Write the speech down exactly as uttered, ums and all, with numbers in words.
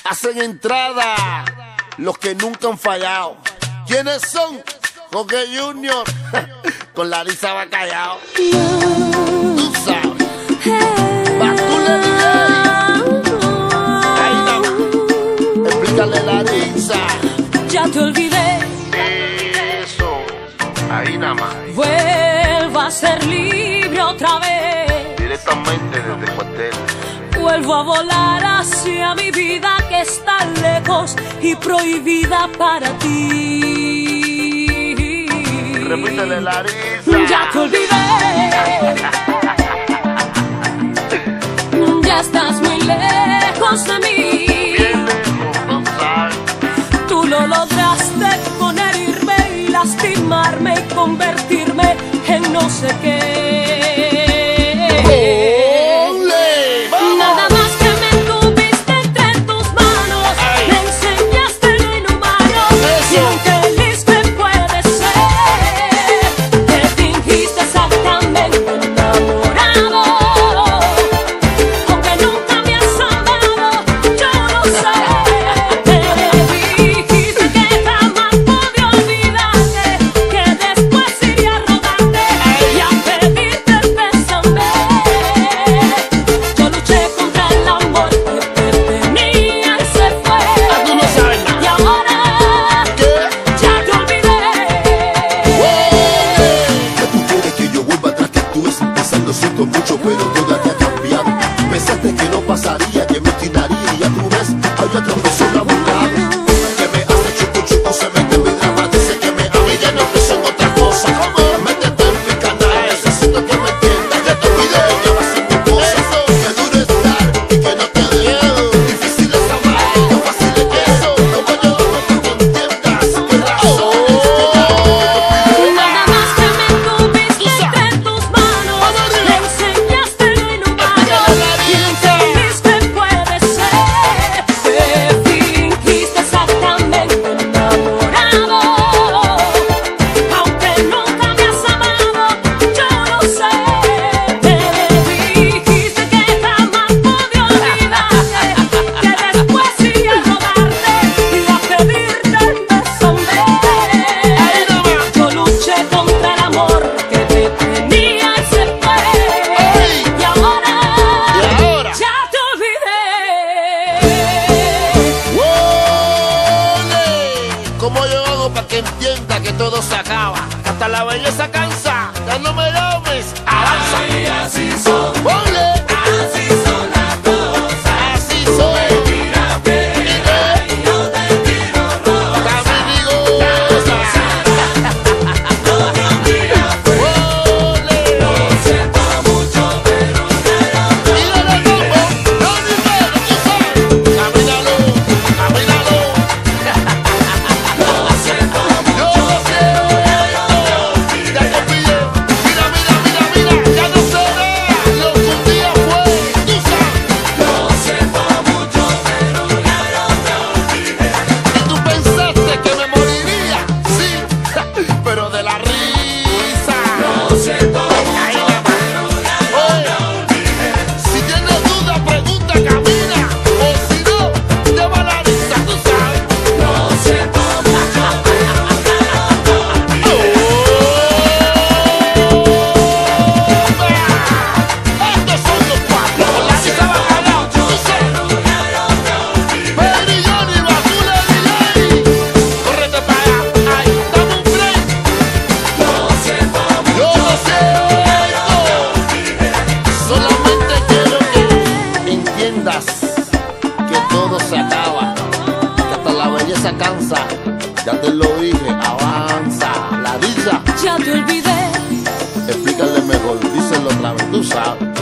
Hacen entrada los que nunca han fallado. ¿Quiénes son? Jorge Junior con Larissa Bacallao. Tú sabes. Batule D J. Ahí nada más. Explícale Larissa. Ya te olvidé. Eso. Ahí nada más. Vuelvo a ser libre otra vez. Directamente desde el cuartel. Vuelvo a volar hacia mi vida que está lejos y prohibida para ti. Repítele, Larissa. Ya te olvidé. Ya estás muy lejos de mí. Bien lejos, no sabes. Tú lo lograste con herirme y lastimarme y convertirme en no sé qué. Nada más que me tuviste entre tus manos. Ay. Me enseñaste lo inhumano. Eso. Y aunque listo puede ser, te fingiste exactamente enamorado. Aunque nunca me has amado, yo lo sé. Te dijiste que jamás podía olvidarte, que después iría a rogarte y a pedirte el pésame. Yo luché contra el amor que te tenía y se fue. Ah, tú no sabes nada. Y ahora ¿Qué? ya te olvidé. ¿Qué tú quieres que yo vuelva atrás? Que tú ves empezando, siento mucho, pero todo te ha cambiado. Pensaste que no pasaría, que me tiraría y ya tú ves, hay otra persona a un lado que me hace chucu chucu, se mete en mi drama, dice que me ama y ya no pienso en otra cosa. Métete en mi canal, necesito que me entiendas, que te olvide, que va a ser tu cosa. Que duro estar y que no te dé. Difícil es amar, que fácil es eso. Como yo, no te entiendas, qué razones que Nada más que me tuviste entre tus manos. Me enseñaste lo inhumano. Y entendiste puede ser. Te fingiste exactamente enamorado. Aunque nunca me has amado, yo lo sé. Te dijiste que jamás podía olvidarte, que después iría a rogarte y a pedirte el pésame. Yo luché contra el amor que te tenía y se fue. Y ahora, ¿Y ahora? ya te olvidé. ¡Ole! ¿Cómo yo hago para que entienda que todo se acaba? Hasta la belleza cansa. Ya no me llames. Avanza. Así son, ¡Ole! así son las cosas. Así soy. Mira bien, y yo te tiro rosa. También digo. ¡Ole! Lo siento mucho, pero Míralo, loco. No ni menos, tú sabes. Camínalo, camínalo. lo siento Yo lo siento. Ya te olvidé. Mira, mira, mira, mira. Ya no será lo que un día fue. Tú sabes. lo siento mucho, pero ya no te olvidé. Y tú pensaste que me moriría. Sí, pero de la risa. Lo siento Ahí mucho, nada más. Oye, si tienes duda, pregunta, camina. O si no, llama a Larissa, tú sabes. lo siento mucho, pero Estos son los cuatro. Con Larissa Bacallao, tú sabes. Mary Johnny, Batule D J. Córrete para allá. Ay, dame un break. lo siento Yo lo siento. Solamente quiero que entiendas que todo se acaba, que hasta la belleza cansa. Ya te lo dije, avanza. Larissa, Ya te olvidé. explícale mejor, díselo otra vez, tú sabes.